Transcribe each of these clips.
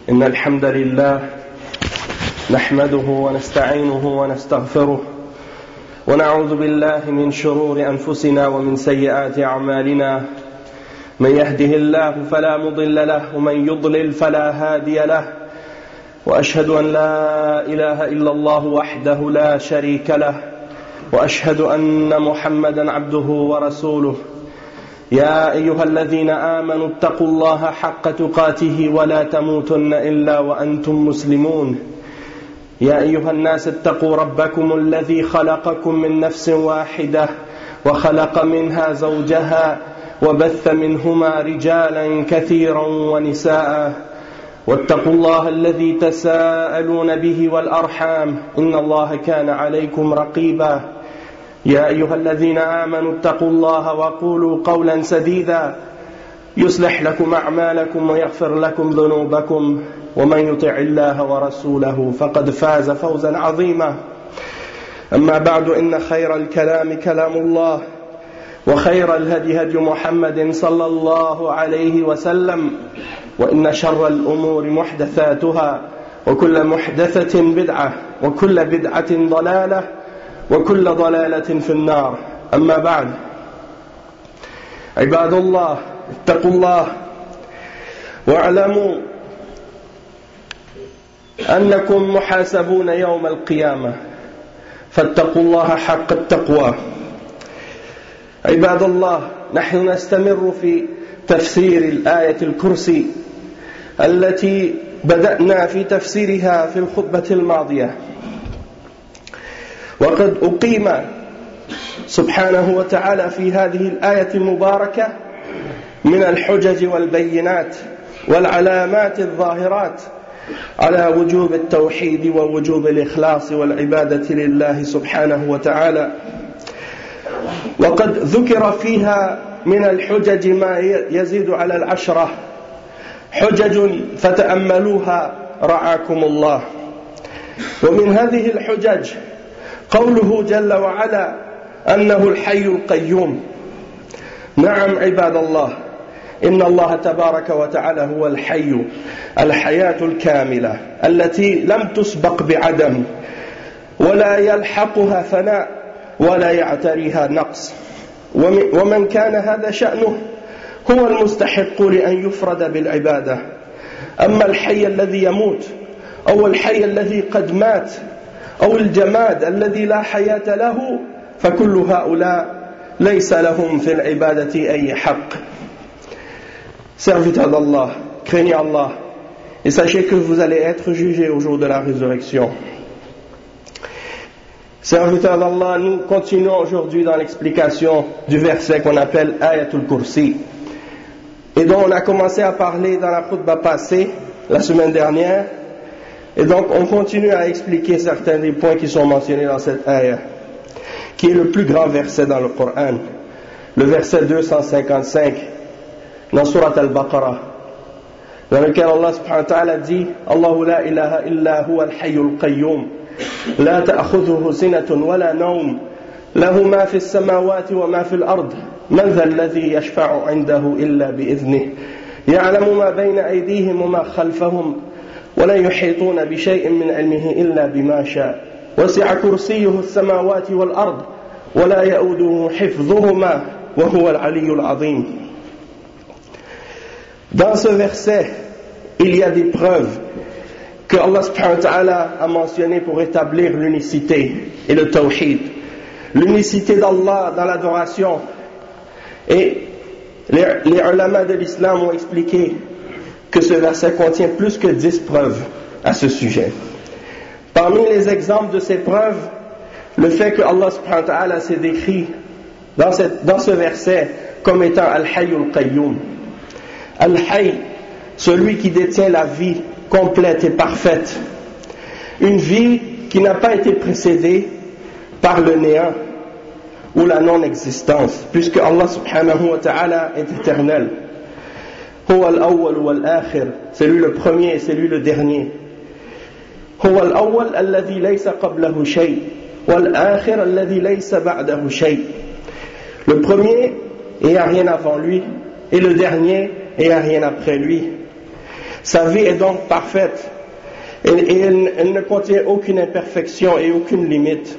إن الحمد لله نحمده ونستعينه ونستغفره ونعوذ بالله من شرور أنفسنا ومن سيئات أعمالنا من يهده الله فلا مضل له ومن يضلل فلا هادي له وأشهد أن لا إله إلا الله وحده لا شريك له وأشهد أن محمدا عبده ورسوله يا أيها الذين آمنوا اتقوا الله حق تقاته ولا تموتن إلا وأنتم مسلمون يا أيها الناس اتقوا ربكم الذي خلقكم من نفس واحدة وخلق منها زوجها وبث منهما رجالا كثيرا ونساء واتقوا الله الذي تساءلون به والأرحام إن الله كان عليكم رقيبا يا أيها الذين آمنوا اتقوا الله وقولوا قولا سديدا يصلح لكم أعمالكم ويغفر لكم ذنوبكم ومن يطع الله ورسوله فقد فاز فوزا عظيما أما بعد إن خير الكلام كلام الله وخير الهدي هدي محمد صلى الله عليه وسلم وإن شر الأمور محدثاتها وكل محدثة بدعة وكل بدعة ضلالة وكل ضلالة في النار أما بعد عباد الله اتقوا الله واعلموا أنكم محاسبون يوم القيامة فاتقوا الله حق التقوى عباد الله نحن نستمر في تفسير الآية الكرسي التي بدأنا في تفسيرها في الخطبة الماضية وقد أقيم سبحانه وتعالى في هذه الآية المباركة من الحجج والبينات والعلامات الظاهرات على وجوب التوحيد ووجوب الإخلاص والعبادة لله سبحانه وتعالى وقد ذكر فيها من الحجج ما يزيد على 10 حجج فتأملوها رعاكم الله ومن هذه الحجج قوله جل وعلا أنه الحي القيوم نعم عباد الله إن الله تبارك وتعالى هو الحي الحياة الكاملة التي لم تسبق بعدم ولا يلحقها فناء ولا يعتريها نقص ومن كان هذا شأنه هو المستحق لأن يفرد بالعبادة أما الحي الذي يموت أو الحي الذي قد مات أو الجماد الذي لا حياة له فكل هؤلاء ليس لهم في العبادة أي حق. Serviteurs d'Allah, craignez Allah et sachez que vous allez être jugés au jour de la résurrection. Serviteurs d'Allah, nous continuons aujourd'hui dans l'explication du verset qu'on appelle Ayatul Kursi et dont on a commencé à parler dans la khutbah passée, la semaine dernière. Et donc on continue à expliquer certains des points qui sont mentionnés dans cette ayah, qui est le plus grand verset dans le Coran, le verset 255 dans Surat Al-Baqarah, dans lequel Allah subhanahu wa ta'ala dit Allahu la ilaha illa huwa al-hayyul qayyum la ta'khudhuhu sinatun wa la nawm lahu ma fi as-samawati wa ma fi al-ard man dha alladhi yashfa'u 'indahu illa bi'idhnihi ya'lamu ma bayna aydihim wa ma khalfahum ولا يحيطون بشيء من علمه إلا بما شاء وسع كرسيه السماوات والأرض ولا يؤوده حفظهما وهو العلي العظيم. Dans ce verset, il y a des preuves que Allah subhanahu wa ta'ala a mentionnées pour établir l'unicité et le tawhid, l'unicité d'Allah dans l'adoration. Et les ulama de l'islam ont expliqué que ce verset contient plus que 10 preuves à ce sujet. Parmi les exemples de ces preuves, le fait que Allah subhanahu wa ta'ala s'est décrit dans ce verset comme étant Al-Hayyul Qayyum. Al-Hayy, celui qui détient la vie complète et parfaite. Une vie qui n'a pas été précédée par le néant ou la non-existence, puisque Allah subhanahu wa ta'ala est éternel. هو الأول والآخر, c'est lui le premier et c'est lui le dernier. هو الأول الذي ليس قبله شيء والآخر الذي ليس بعده شيء. Le premier, il n'y a rien avant lui, et le dernier, et il n'y a rien après lui. Sa vie est donc parfaite et elle ne contient aucune imperfection et aucune limite.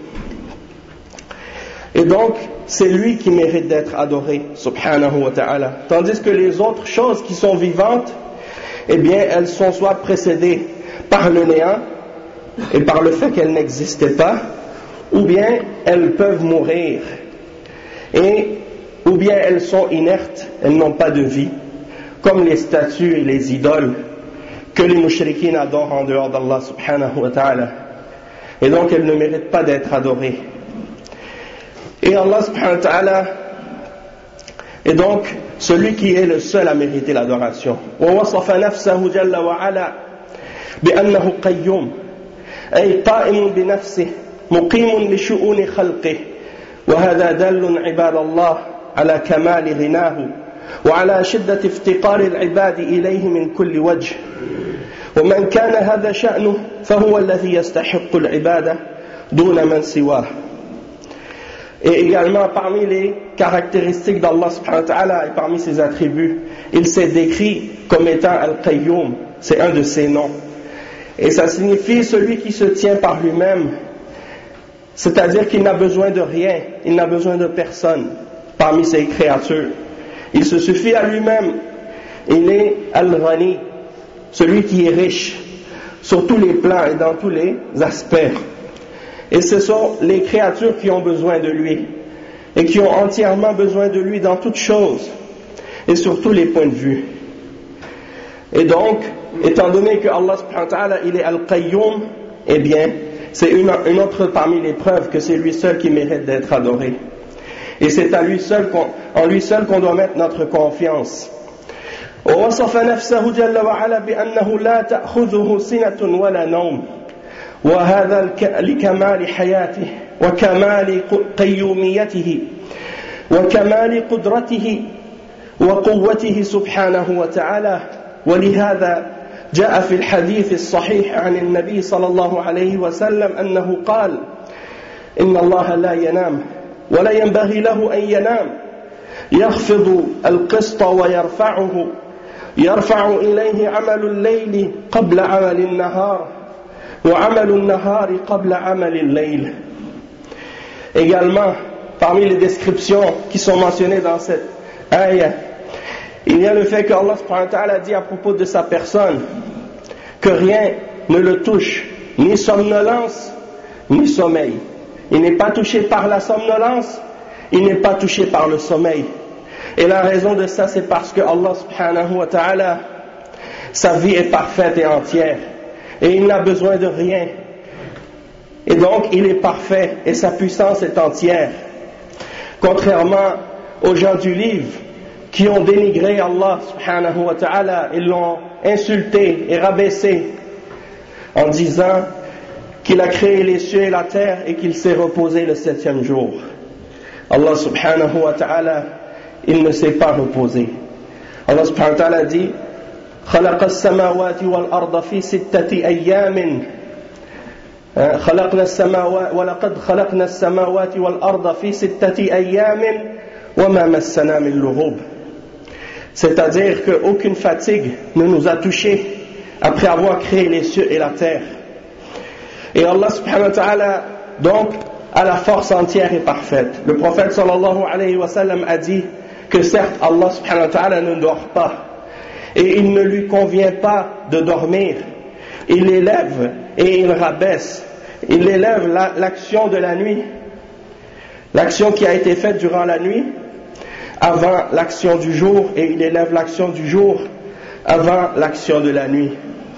Et donc, c'est lui qui mérite d'être adoré, subhanahu wa ta'ala. Tandis que les autres choses qui sont vivantes, eh bien, elles sont soit précédées par le néant et par le fait qu'elles n'existaient pas, ou bien elles peuvent mourir, ou bien elles sont inertes, elles n'ont pas de vie, comme les statues et les idoles que les mushrikines adorent en dehors d'Allah subhanahu wa ta'ala. Et donc elles ne méritent pas d'être adorées. Et Allah subhanahu wa ta'ala est donc celui qui est le seul à mériter l'adoration. ووصف نفسه جل وعلا بأنه قيوم أي قائم بنفسه مقيم لشؤون خلقه وهذا دل عباد الله على كمال غناه وعلى شدة افتقار العباد إليه من كل وجه ومن كان هذا شأنه فهو الذي يستحق العبادة دون من سواه. Et également parmi les caractéristiques d'Allah subhanahu wa ta'ala et parmi ses attributs, il s'est décrit comme étant Al-Qayyum, c'est un de ses noms. Et ça signifie celui qui se tient par lui-même, c'est-à-dire qu'il n'a besoin de rien, il n'a besoin de personne parmi ses créatures. Il se suffit à lui-même, il est Al-Ghani, celui qui est riche, sur tous les plans et dans tous les aspects. Et ce sont les créatures qui ont besoin de lui et qui ont entièrement besoin de lui dans toutes choses et sur tous les points de vue. Et donc, étant donné que Allah subhanahu wa ta'ala il est Al-Qayyum, eh bien, c'est une autre parmi les preuves que c'est lui seul qui mérite d'être adoré. Et c'est en lui seul qu'on doit mettre notre confiance. ووصف نفسه جل وعلا بأنه لا تأخذه سنة ولا نوم وهذا لكمال حياته وكمال قيوميته وكمال قدرته وقوته سبحانه وتعالى ولهذا جاء في الحديث الصحيح عن النبي صلى الله عليه وسلم أنه قال إن الله لا ينام ولا ينبغي له أن ينام يخفض القسط ويرفعه يرفع إليه عمل الليل قبل عمل النهار وعمل النهار قبل عمل الليل. Également, parmi les descriptions qui sont mentionnées dans cette ayah, il y a le fait que Allah subhanahu wa ta'ala dit à propos de sa personne que rien ne le touche, ni somnolence, ni sommeil. Il n'est pas touché par la somnolence, il n'est pas touché par le sommeil. Et la raison de ça, c'est parce que Allah subhanahu wa ta'ala, sa vie est parfaite et entière. Et il n'a besoin de rien. Et donc, il est parfait et sa puissance est entière. Contrairement aux gens du livre qui ont dénigré Allah subhanahu wa ta'ala, ils l'ont insulté et rabaissé en disant qu'il a créé les cieux et la terre et qu'il s'est reposé le 7e jour. Allah subhanahu wa ta'ala, il ne s'est pas reposé. Allah subhanahu wa ta'ala dit خلق السماوات والأرض في 6 أيام ولقد خلقنا السماوات والأرض في 6 أيام وما مسنا من لغوب. C'est-à-dire qu'aucune fatigue ne nous a touchés après avoir créé les cieux et la terre. Et Allah subhanahu wa ta'ala donc a la force entière et parfaite. Le prophète sallallahu alayhi wa sallam a dit que certes Allah subhanahu wa ta'ala ne dort pas et il ne lui convient pas de dormir. Il élève et il rabaisse. Il élève l'action de la nuit, l'action qui a été faite durant la nuit avant l'action du jour, et il élève l'action du jour avant l'action de la nuit.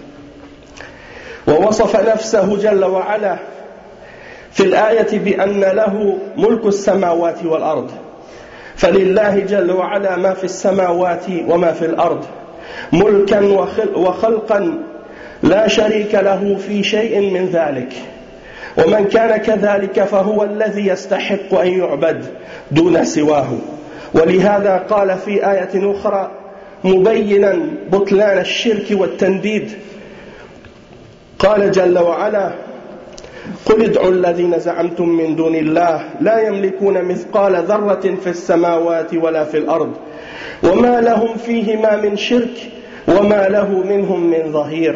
ووصف نفسه جل وعلا في الآية بأن له ملك السماوات والأرض فلله جل وعلا ما في السماوات وما في الأرض ملكا وخلقا لا شريك له في شيء من ذلك ومن كان كذلك فهو الذي يستحق أن يعبد دون سواه ولهذا قال في آية أخرى مبينا بطلان الشرك والتنديد قال جل وعلا قل ادعوا الذين زعمتم من دون الله لا يملكون مثقال ذرة في السماوات ولا في الأرض وما لهم فيهما من شرك وما له منهم من ظهير.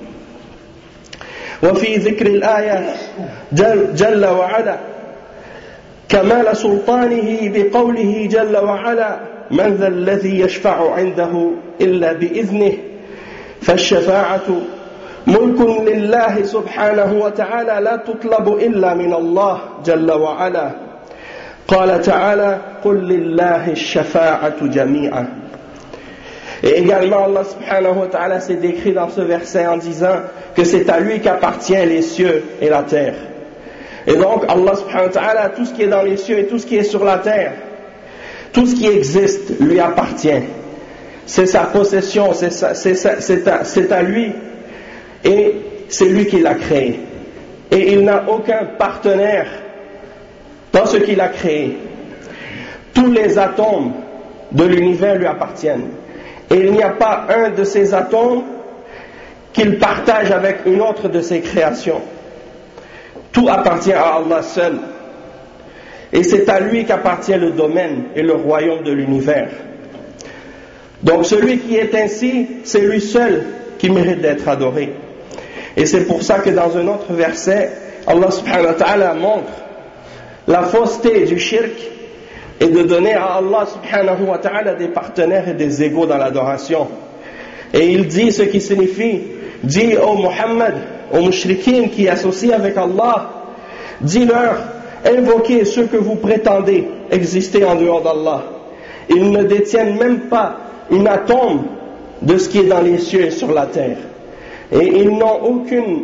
وفي ذكر الآية جل وعلا كمال سلطانه بقوله جل وعلا من ذا الذي يشفع عنده إلا بإذنه فالشفاعة ملك لله سبحانه وتعالى لا تطلب إلا من الله جل وعلا. قال تعالى قل لله الشفاعة جميعا. Et également Allah subhanahu wa ta'ala s'est décrit dans ce verset en disant que c'est à lui qu'appartient les cieux et la terre. Et donc Allah subhanahu wa ta'ala, tout ce qui est dans les cieux et tout ce qui est sur la terre, tout ce qui existe lui appartient. C'est sa possession, c'est à lui et c'est lui qui l'a créé. Et il n'a aucun partenaire dans ce qu'il a créé. Tous les atomes de l'univers lui appartiennent. Et il n'y a pas un de ces atomes qu'il partage avec une autre de ses créations. Tout appartient à Allah seul. Et c'est à lui qu'appartient le domaine et le royaume de l'univers. Donc celui qui est ainsi, c'est lui seul qui mérite d'être adoré. Et c'est pour ça que dans un autre verset, Allah subhanahu wa ta'ala montre la fausseté du shirk et de donner à Allah subhanahu wa ta'ala des partenaires et des égaux dans l'adoration. Et il dit ce qui signifie, dis ô Muhammad, aux mushrikines qui associent avec Allah, dis-leur, invoquez ceux que vous prétendez exister en dehors d'Allah. Ils ne détiennent même pas une atome de ce qui est dans les cieux et sur la terre. Et ils n'ont aucune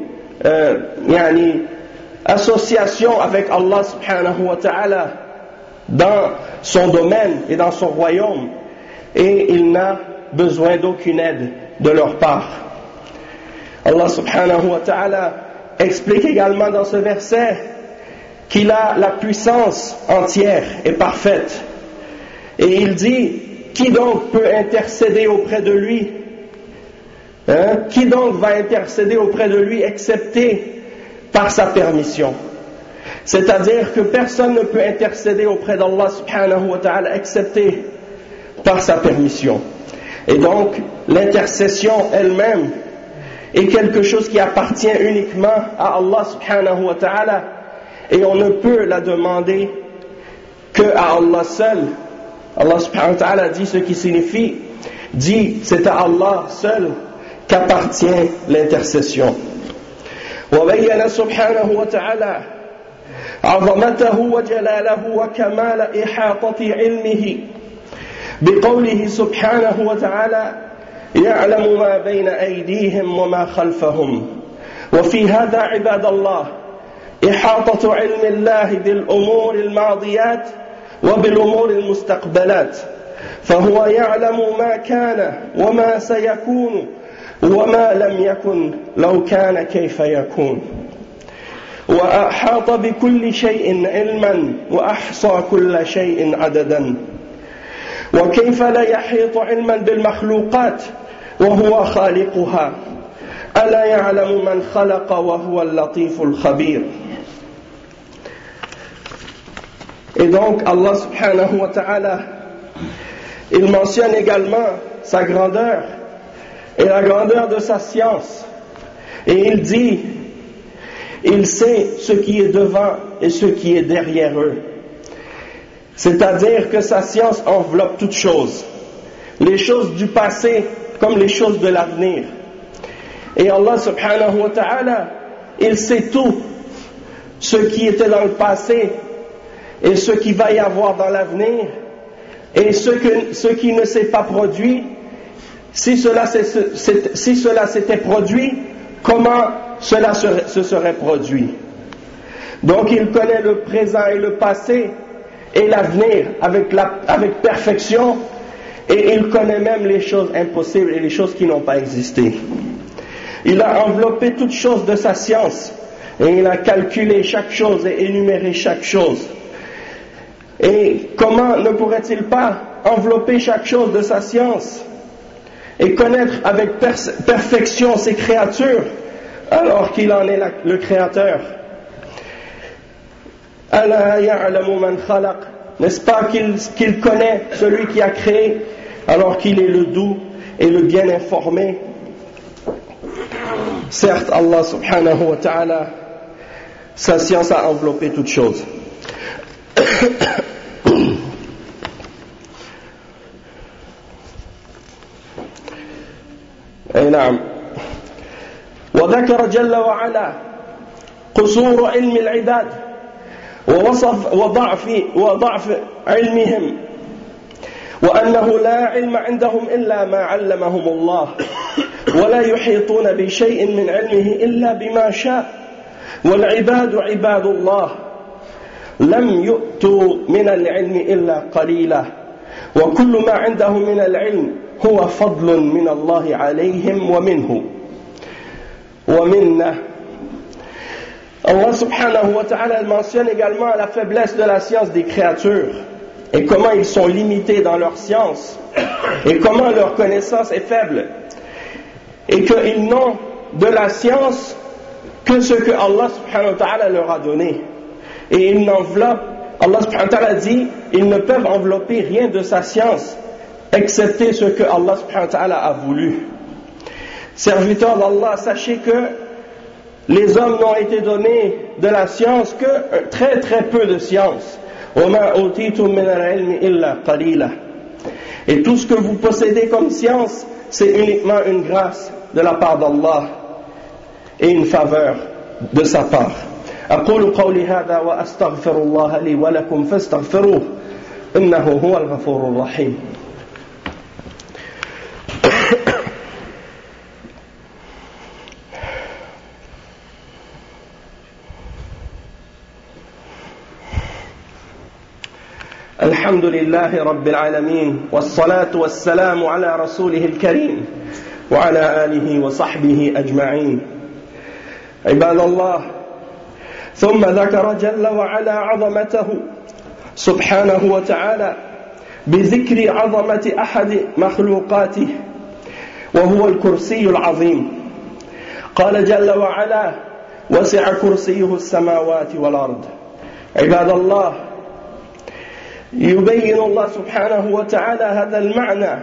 association avec Allah subhanahu wa ta'ala dans son domaine et dans son royaume, et il n'a besoin d'aucune aide de leur part. Allah subhanahu wa ta'ala explique également dans ce verset qu'il a la puissance entière et parfaite, et il dit, qui donc peut intercéder auprès de lui? Qui donc va intercéder auprès de lui excepté par sa permission? C'est-à-dire que personne ne peut intercéder auprès d'Allah subhanahu wa ta'ala excepté par sa permission. Et donc l'intercession elle-même est quelque chose qui appartient uniquement à Allah subhanahu wa ta'ala, et on ne peut la demander que à Allah seul. Allah subhanahu wa ta'ala dit ce qui signifie, dit c'est à Allah seul qu'appartient l'intercession. وبين سبحانه وتعالى عظمته وجلاله وكمال إحاطة علمه بقوله سبحانه وتعالى يعلم ما بين أيديهم وما خلفهم. وفي هذا عباد الله إحاطة علم الله بالأمور الماضيات وبالأمور المستقبلات، فهو يعلم ما كان وما سيكون وما لم يكن لو كان كيف يكون، وأحاط بكل شيء علما وأحصى كل شيء عددا. وكيف لا يحيط علما بالمخلوقات وهو خالقها؟ ألا يعلم من خلق وهو اللطيف الخبير. Et donc Allah subhanahu wa ta'ala, il mentionne également sa grandeur et la grandeur de sa science, et il dit, il sait ce qui est devant et ce qui est derrière eux. C'est-à-dire que sa science enveloppe toutes choses, les choses du passé comme les choses de l'avenir. Et Allah subhanahu wa ta'ala, il sait tout, ce qui était dans le passé et ce qui va y avoir dans l'avenir, et ce qui ne s'est pas produit, si cela s'était produit, comment cela se serait produit. Donc il connaît le présent et le passé et l'avenir avec perfection, et il connaît même les choses impossibles et les choses qui n'ont pas existé. Il a enveloppé toutes choses de sa science, et il a calculé chaque chose et énuméré chaque chose. Et comment ne pourrait-il pas envelopper chaque chose de sa science et connaître avec perfection ses créatures alors qu'il en est le créateur? Ala ya'lamu man khalaq, n'est-ce pas qu'il connaît celui qui a créé alors qu'il est le doux et le bien informé. Certes, Allah subhanahu wa ta'ala, sa science a enveloppé toutes choses. أي نعم. وذكر جل وعلا قصور علم العباد ووصف وضعف علمهم وأنه لا علم عندهم إلا ما علمهم الله ولا يحيطون بشيء من علمه إلا بما شاء والعباد عباد الله لم يؤتوا من العلم إلا قليلا وكل ما عندهم من العلم هو فضل من الله عليهم ومنه ومنا. Allah subhanahu wa ta'ala mentionne également la faiblesse de la science des créatures et comment ils sont limités dans leur science et comment leur connaissance est faible et qu'ils n'ont de la science que ce que Allah subhanahu wa ta'ala leur a donné et ils n'enveloppent, Allah subhanahu wa ta'ala dit, ils ne peuvent envelopper rien de sa science excepté ce que Allah subhanahu wa ta'ala a voulu. Serviteurs d'Allah, sachez que les hommes n'ont été donnés de la science que très très peu de science. Et tout ce que vous possédez comme science, c'est uniquement une grâce de la part d'Allah et une faveur de sa part. أقول قولي هذا وأستغفر الله لي ولكم فاستغفروه إنه هو الغفور الرحيم. الحمد لله رب العالمين والصلاة والسلام على رسوله الكريم وعلى آله وصحبه أجمعين. عباد الله، ثم ذكر جل وعلا عظمته سبحانه وتعالى بذكر عظمة أحد مخلوقاته وهو الكرسي العظيم. قال جل وعلا: وسع كرسيه السماوات والأرض. عباد الله، يبين الله سبحانه وتعالى هذا المعنى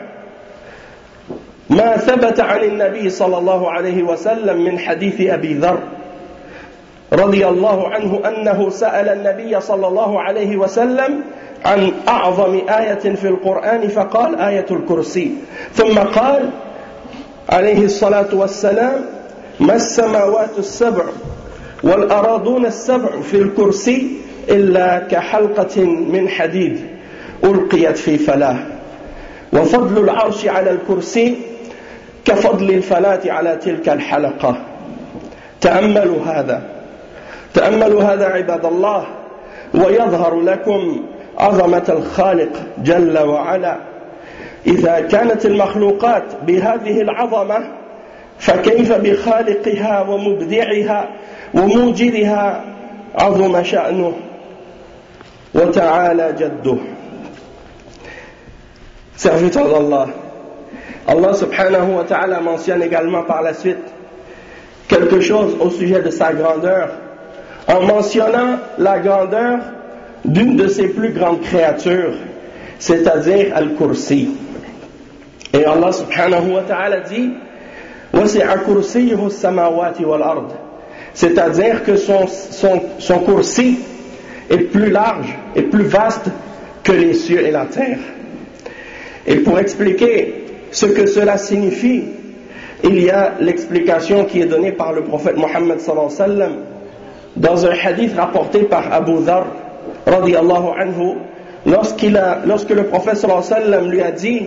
ما ثبت عن النبي صلى الله عليه وسلم من حديث أبي ذر رضي الله عنه أنه سأل النبي صلى الله عليه وسلم عن أعظم آية في القرآن فقال: آية الكرسي. ثم قال عليه الصلاة والسلام: ما السماوات السبع والأراضون السبع في الكرسي إلا كحلقة من حديد ألقيت في فلاة وفضل العرش على الكرسي كفضل الفلاة على تلك الحلقة. تأملوا هذا عباد الله ويظهر لكم عظمة الخالق جل وعلا. إذا كانت المخلوقات بهذه العظمة فكيف بخالقها ومبدعها وموجدها عظم شأنه وتعالى جده. Serviteur d'Allah, Allah subhanahu wa ta'ala mentionne également par la suite quelque chose au sujet de sa grandeur en mentionnant la grandeur d'une de ses plus grandes créatures, c'est-à-dire Al-Kursi. Et Allah subhanahu wa ta'ala dit: وَسِعَ كُرْسِيُّهُ السَّمَاوَاتِ وَالْأَرْضِ, c'est-à-dire que son kursi est plus large et plus vaste que les cieux et la terre. Et pour expliquer ce que cela signifie, il y a l'explication qui est donnée par le prophète Mohammed sallallahu alayhi wa sallam dans un hadith rapporté par Abu Dhar radiyallahu anhu, lorsque le prophète sallallahu alayhi wa sallam lui a dit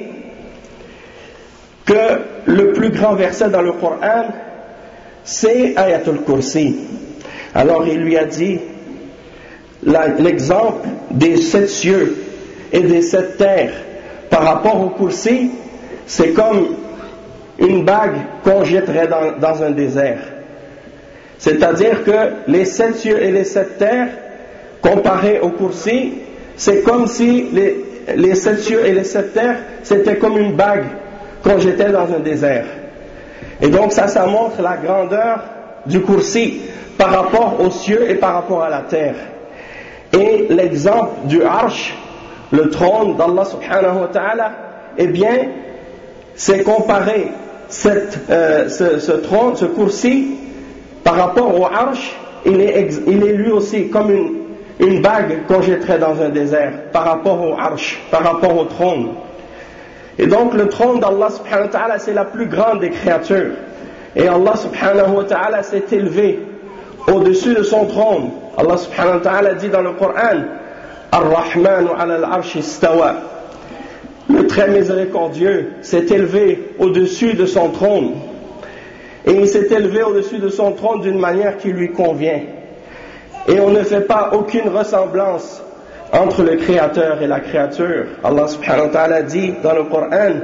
que le plus grand verset dans le Coran c'est Ayatul Kursi. Alors il lui a dit l'exemple des 7 cieux et des 7 terres par rapport au Kursi, c'est comme une bague qu'on jetterait dans un désert. C'est-à-dire que les 7 cieux et les 7 terres comparés au Kursi, c'est comme si les 7 cieux et les 7 terres c'était comme une bague qu'on jetait dans un désert. Et donc ça montre la grandeur du Kursi par rapport aux cieux et par rapport à la terre. Et l'exemple du Arsh, le trône d'Allah subhanahu wa ta'ala, eh bien, c'est comparer ce trône, ce kursi, par rapport au arsh, il est lui aussi comme une bague qu'on jetterait dans un désert, par rapport au arsh, par rapport au trône. Et donc le trône d'Allah subhanahu wa ta'ala, c'est la plus grande des créatures. Et Allah subhanahu wa ta'ala s'est élevé au-dessus de son trône. Allah subhanahu wa ta'ala dit dans le Coran, Ar-Rahmanu ala al-arsh istawa. Le très miséricordieux s'est élevé au-dessus de son trône. Et il s'est élevé au-dessus de son trône d'une manière qui lui convient. Et on ne fait pas aucune ressemblance entre le Créateur et la créature. Allah subhanahu wa ta'ala dit dans le Coran,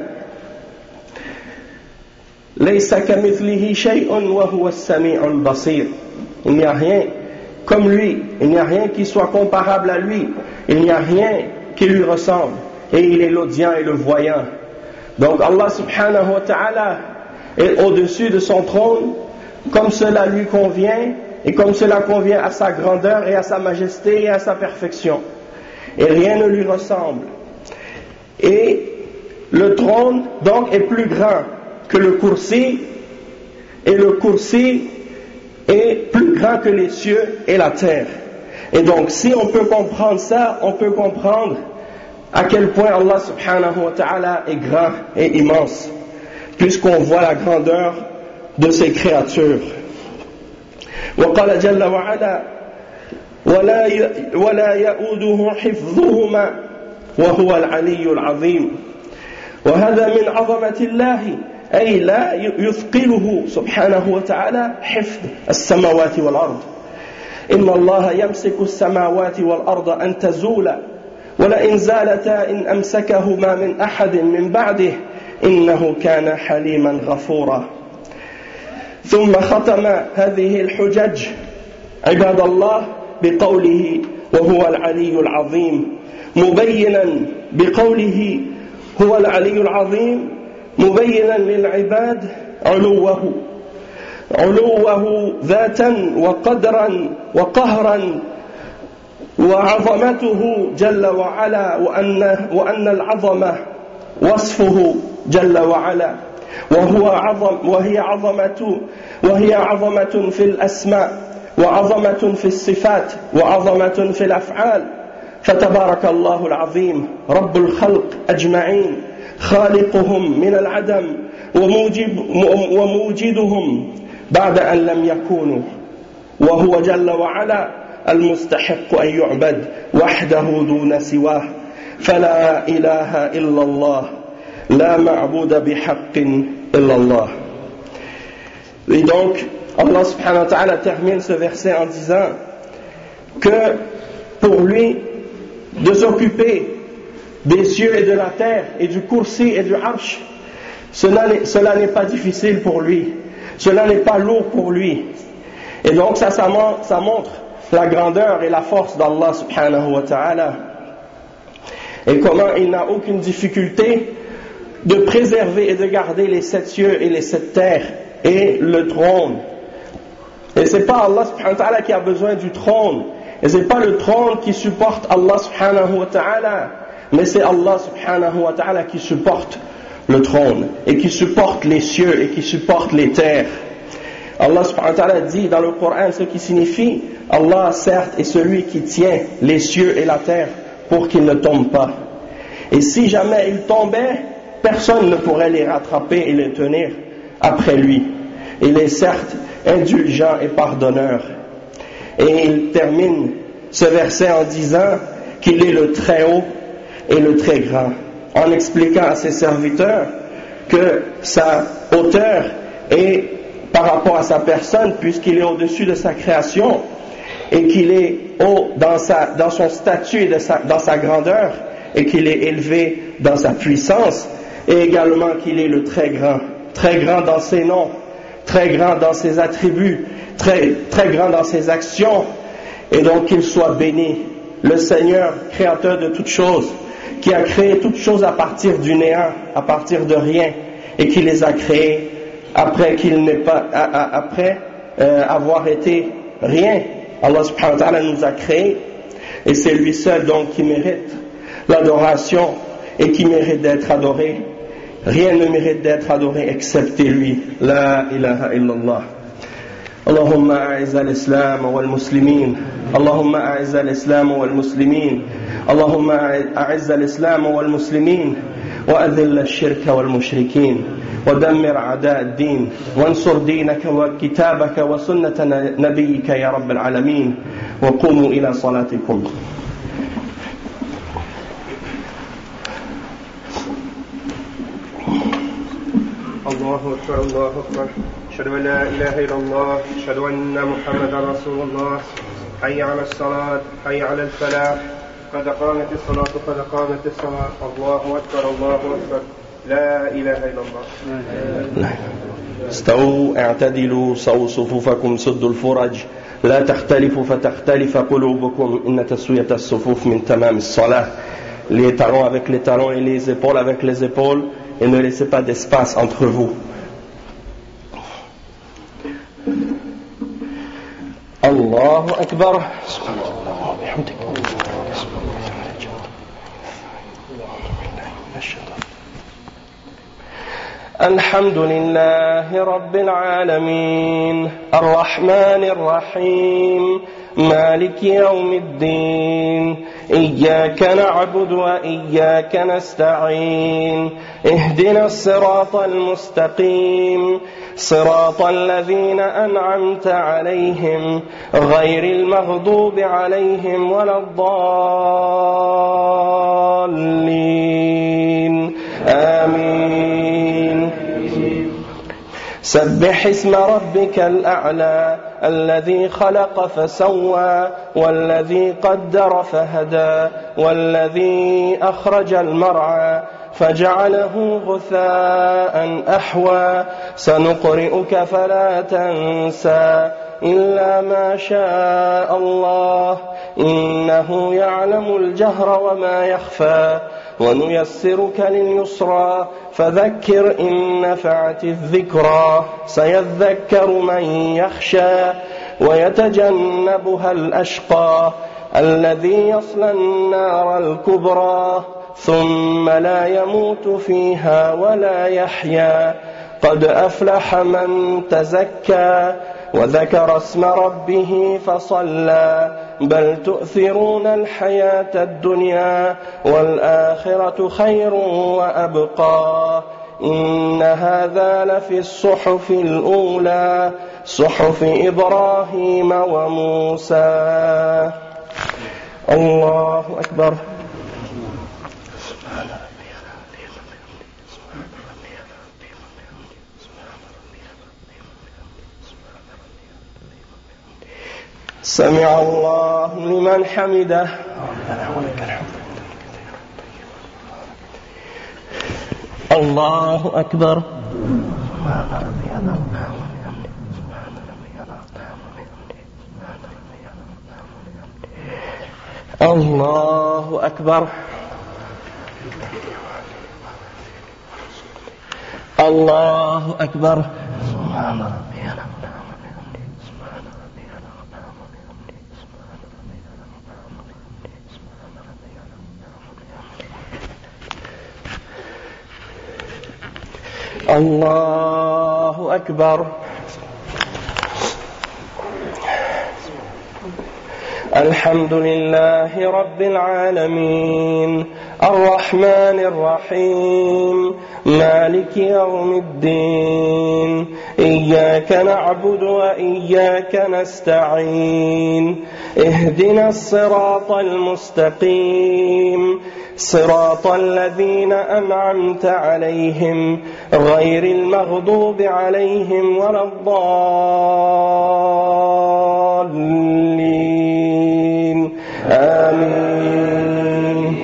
Laysa kamithlihi shay'un wa huwa as-sami'ul basir. Il n'y a rien comme lui, il n'y a rien qui soit comparable à lui, il n'y a rien qui lui ressemble, et il est l'audient et le voyant. Donc Allah subhanahu wa ta'ala est au-dessus de son trône, comme cela lui convient, et comme cela convient à sa grandeur et à sa majesté et à sa perfection. Et rien ne lui ressemble. Et le trône donc est plus grand que le kursi, et le kursi est plus grand que les cieux et la terre. Et donc si on peut comprendre ça, on peut comprendre à quel point Allah subhanahu wa ta'ala est grand et immense, puisqu'on voit la grandeur de ses créatures. وقال جل وعلا ولا يؤوده حفظهما وهو العلي العظيم وهذا من عظمة الله أي لا يثقله سبحانه وتعالى حفظ السماوات والأرض إن الله يمسك السماوات والأرض أن تزولا ولئن زالتا إن أمسكهما من أحد من بعده إنه كان حليما غفورا. ثم ختم هذه الحجج عباد الله بقوله وهو العلي العظيم مبينا بقوله هو العلي العظيم مبينا للعباد علوه ذاتا وقدرا وقهرا وعظمته جل وعلا وأن العظمة وصفه جل وعلا وهي عظمة في الأسماء وعظمة في الصفات وعظمة في الأفعال فتبارك الله العظيم رب الخلق أجمعين خالقهم من العدم وموجدهم بعد أن لم يكونوا وهو جل وعلا المستحق أن يعبد وحده دون سواه فلا إله إلا الله لا معبود بحق إلا الله. Et donc Allah subhanahu wa ta'ala termine ce verset en disant que pour lui de s'occuper des cieux et de la terre et du kursi et du arsh, cela n'est pas difficile pour lui, cela n'est pas lourd pour lui. Et donc ça montre la grandeur et la force d'Allah subhanahu wa ta'ala et comment il n'a aucune difficulté de préserver et de garder les 7 cieux et les 7 terres et le trône. Et c'est pas Allah subhanahu wa ta'ala qui a besoin du trône, et c'est pas le trône qui supporte Allah subhanahu wa ta'ala, mais c'est Allah subhanahu wa ta'ala qui supporte le trône et qui supporte les cieux et qui supporte les terres. Allah subhanahu wa ta'ala dit dans le Coran ce qui signifie Allah certes est celui qui tient les cieux et la terre pour qu'ils ne tombent pas, et si jamais ils tombaient, personne ne pourrait les rattraper et les tenir après lui. Il est certes indulgent et pardonneur. Et il termine ce verset en disant qu'il est le très haut et le très grand, en expliquant à ses serviteurs que sa hauteur est par rapport à sa personne, puisqu'il est au-dessus de sa création et qu'il est haut dans son statut et dans sa grandeur, et qu'il est élevé dans sa puissance, et également qu'il est le très grand dans ses noms, très grand dans ses attributs, très grand dans ses actions. Et donc qu'il soit béni, le Seigneur créateur de toutes choses, qui a créé toutes choses à partir du néant, à partir de rien, et qui les a créées après avoir été rien. Allah subhanahu wa ta'ala nous a créés, et c'est lui seul donc qui mérite l'adoration et qui mérite d'être adoré. Rien ne mérite d'être adoré excepté lui. La ilaha illallah. اللهم أعز الإسلام والمسلمين اللهم أعز الإسلام والمسلمين اللهم أعز الإسلام والمسلمين وأذل الشرك والمشركين ودمر أعداء الدين وانصر دينك وكتابك وسنة نبيك يا رب العالمين وقوموا إلى صلاتكم. الله أكبر الله أكبر أشهد أن لا إله إلا الله أشهد أن محمدا رسول الله حي على الصلاة حي على الفلاح قد قامت الصلاة قد قامت الصلاة الله أكبر الله أكبر لا إله إلا الله. استووا اعتدلوا سووا صفوفكم سدوا الفرج لا تختلفوا فتختلف قلوبكم إن تسوية الصفوف من تمام الصلاة. Les talons avec les talons et les épaules avec les épaules et ne laissez pas d'espace entre vous. Allahu Akbar. الحمد لله رب العالمين الرحمن الرحيم مالك يوم الدين إياك نعبد وإياك نستعين اهدنا الصراط المستقيم صراط الذين أنعمت عليهم غير المغضوب عليهم ولا الضالين آمين. سبح اسم ربك الأعلى الذي خلق فسوى والذي قدر فهدى والذي أخرج المرعى فجعله غثاء أحوى سنقرئك فلا تنسى إلا ما شاء الله إنه يعلم الجهر وما يخفى ونيسرك لليسرى فذكر إن نفعت الذكرى سيذكر من يخشى ويتجنبها الأشقى الذي يصلى النار الكبرى ثم لا يموت فيها ولا يحيا قد أفلح من تزكى وذكر اسم ربه فصلى بل تؤثرون الحياة الدنيا والآخرة خير وأبقى إن هذا لفي الصحف الأولى صحف إبراهيم وموسى. الله أكبر. سمع الله لمن حمده الله أكبر. الله أكبر. الله أكبر. الله أكبر. الحمد لله رب العالمين الرحمن الرحيم مالك يوم الدين إياك نعبد وإياك نستعين اهدنا الصراط المستقيم صراط الذين أنعمت عليهم غير المغضوب عليهم ولا الضالين آمين.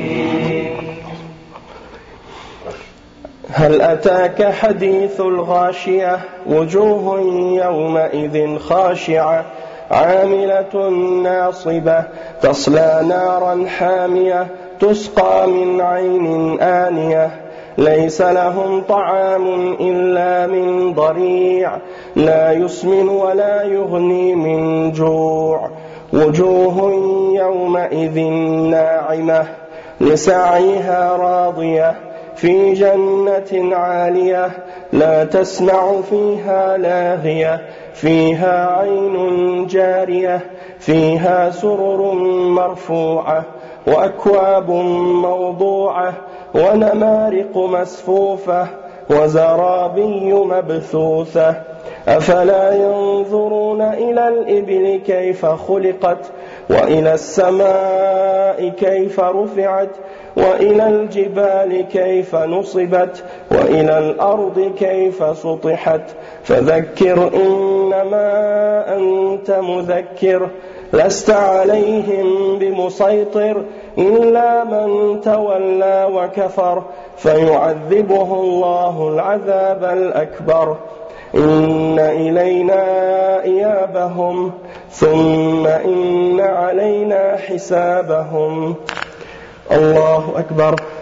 هل أتاك حديث الغاشية وجوه يومئذ خاشعة عاملة ناصبة تصلى نارا حامية تسقى من عين آنية ليس لهم طعام إلا من ضريع لا يسمن ولا يغني من جوع وجوه يومئذ ناعمة لسعيها راضية في جنة عالية لا تسمع فيها لاغية فيها عين جارية فيها سرر مرفوعة وأكواب موضوعة ونمارق مسفوفة وزرابي مبثوثة أفلا ينظرون إلى الإبل كيف خلقت وإلى السماء كيف رفعت وإلى الجبال كيف نصبت وإلى الأرض كيف سطحت فذكر إنما أنت مذكر لست عليهم بمسيطر إلا من تولى وكفر فيعذبه الله العذاب الأكبر إن إلينا إيابهم ثم إن علينا حسابهم. الله أكبر.